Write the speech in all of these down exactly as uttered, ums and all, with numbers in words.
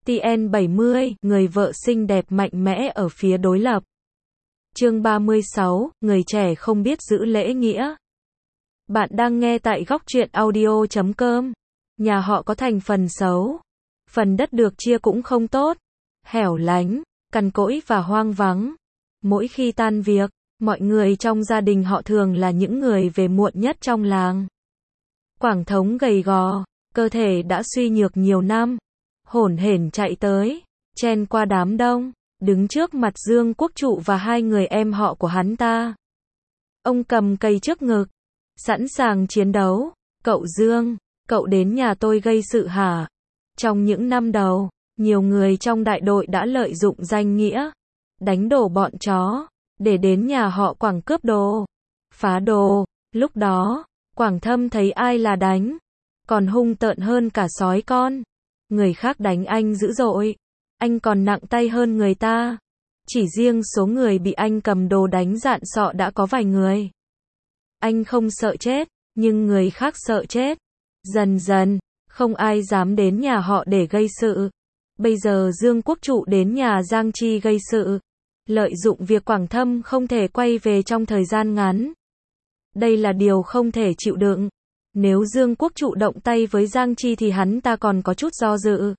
tê en bảy mươi, người vợ xinh đẹp mạnh mẽ ở phía đối lập. Chương ba mươi sáu, người trẻ không biết giữ lễ nghĩa. Bạn đang nghe tại góc truyện audio chấm com. Nhà họ có thành phần xấu. Phần đất được chia cũng không tốt. Hẻo lánh, cằn cỗi và hoang vắng. Mỗi khi tan việc, mọi người trong gia đình họ thường là những người về muộn nhất trong làng. Quảng Thống gầy gò, cơ thể đã suy nhược nhiều năm, hổn hển chạy tới, chen qua đám đông, đứng trước mặt Dương Quốc Trụ và hai người em họ của hắn ta. Ông cầm cây trước ngực, sẵn sàng chiến đấu. Cậu Dương, cậu đến nhà tôi gây sự hả? Trong những năm đầu, nhiều người trong đại đội đã lợi dụng danh nghĩa đánh đổ bọn chó để đến nhà họ Quảng cướp đồ, phá đồ. Lúc đó, Quảng Thâm thấy ai là đánh, còn hung tợn hơn cả sói con. Người khác đánh anh dữ dội, anh còn nặng tay hơn người ta. Chỉ riêng số người bị anh cầm đồ đánh rạn sọ đã có vài người. Anh không sợ chết, nhưng người khác sợ chết. Dần dần, không ai dám đến nhà họ để gây sự. Bây giờ Dương Quốc Trụ đến nhà Giang Chi gây sự, lợi dụng việc Quảng Thâm không thể quay về trong thời gian ngắn. Đây là điều không thể chịu đựng. Nếu Dương Quốc Trụ động tay với Giang Chi thì hắn ta còn có chút do dự,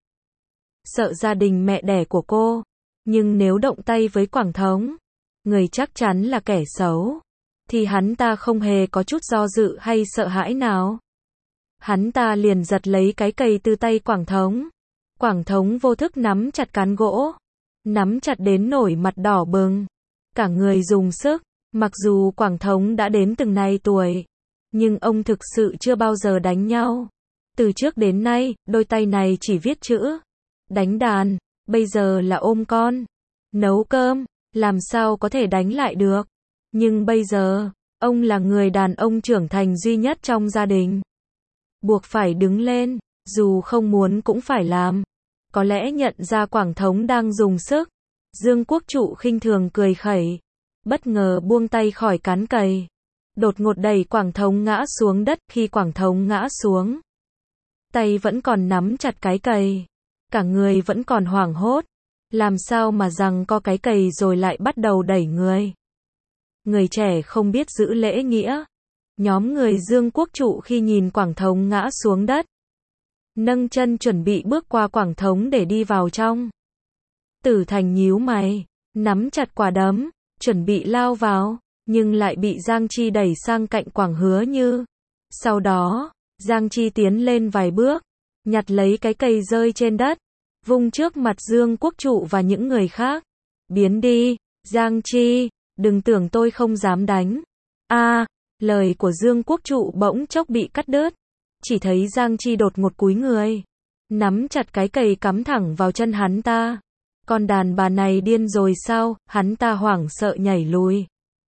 sợ gia đình mẹ đẻ của cô. Nhưng nếu động tay với Quảng Thống, người chắc chắn là kẻ xấu, thì hắn ta không hề có chút do dự hay sợ hãi nào. Hắn ta liền giật lấy cái cày từ tay Quảng Thống. Quảng Thống vô thức nắm chặt cán gỗ, nắm chặt đến nổi mặt đỏ bừng, cả người dùng sức. Mặc dù Quảng Thống đã đến từng này tuổi, nhưng ông thực sự chưa bao giờ đánh nhau. Từ trước đến nay, đôi tay này chỉ viết chữ, đánh đàn, bây giờ là ôm con, nấu cơm, làm sao có thể đánh lại được. Nhưng bây giờ, ông là người đàn ông trưởng thành duy nhất trong gia đình, buộc phải đứng lên, dù không muốn cũng phải làm. Có lẽ nhận ra Quảng Thống đang dùng sức, Dương Quốc Trụ khinh thường cười khẩy, bất ngờ buông tay khỏi cán cày, đột ngột đẩy Quảng Thống ngã xuống đất. Khi Quảng Thống ngã xuống, tay vẫn còn nắm chặt cái cày, cả người vẫn còn hoảng hốt, làm sao mà giằng co cái cày rồi lại bắt đầu đẩy người. Người trẻ không biết giữ lễ nghĩa. Nhóm người Dương Quốc Trụ khi nhìn Quảng Thống ngã xuống đất, nâng chân chuẩn bị bước qua Quảng Thống để đi vào trong. Tử Thành nhíu mày, nắm chặt quả đấm, chuẩn bị lao vào, nhưng lại bị Giang Chi đẩy sang cạnh Quảng Hứa Như. Sau đó, Giang Chi tiến lên vài bước, nhặt lấy cái cày rơi trên đất, vung trước mặt Dương Quốc Trụ và những người khác. Biến đi, Giang Chi, đừng tưởng tôi không dám đánh. A, à, lời của Dương Quốc Trụ bỗng chốc bị cắt đứt. Chỉ thấy Giang Chi đột ngột cúi người, nắm chặt cái cày cắm thẳng vào chân hắn ta. Con đàn bà này điên rồi sao? Hắn ta hoảng sợ nhảy lùi,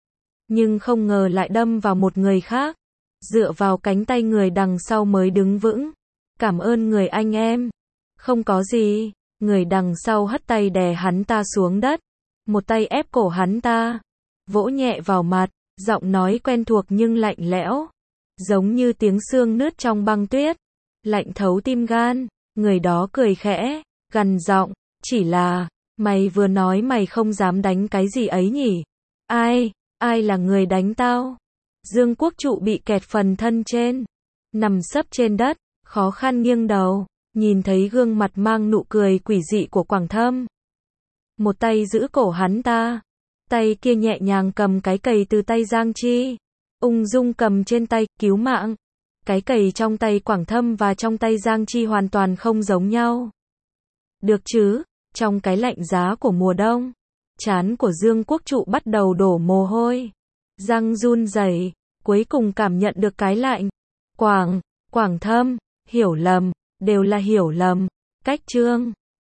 nhưng không ngờ lại đâm vào một người khác. Dựa vào cánh tay người đằng sau mới đứng vững. Cảm ơn người anh em. Không có gì. Người đằng sau hất tay đè hắn ta xuống đất, một tay ép cổ hắn ta, vỗ nhẹ vào mặt, giọng nói quen thuộc nhưng lạnh lẽo, giống như tiếng xương nứt trong băng tuyết, lạnh thấu tim gan. Người đó cười khẽ, gằn giọng, chỉ là, mày vừa nói mày không dám đánh cái gì ấy nhỉ? Ai, ai là người đánh tao? Dương Quốc Trụ bị kẹt phần thân trên, nằm sấp trên đất, khó khăn nghiêng đầu, nhìn thấy gương mặt mang nụ cười quỷ dị của Quảng Thâm. Một tay giữ cổ hắn ta, tay kia nhẹ nhàng cầm cái cày từ tay Giang Chi, ung dung cầm trên tay, cứu mạng. Cái cày trong tay Quảng Thâm và trong tay Giang Chi hoàn toàn không giống nhau. Được chứ, trong cái lạnh giá của mùa đông, trán của Dương Quốc Trụ bắt đầu đổ mồ hôi, răng run rẩy, cuối cùng cảm nhận được cái lạnh. Quảng, Quảng Thâm, hiểu lầm, đều là hiểu lầm. Cách Trương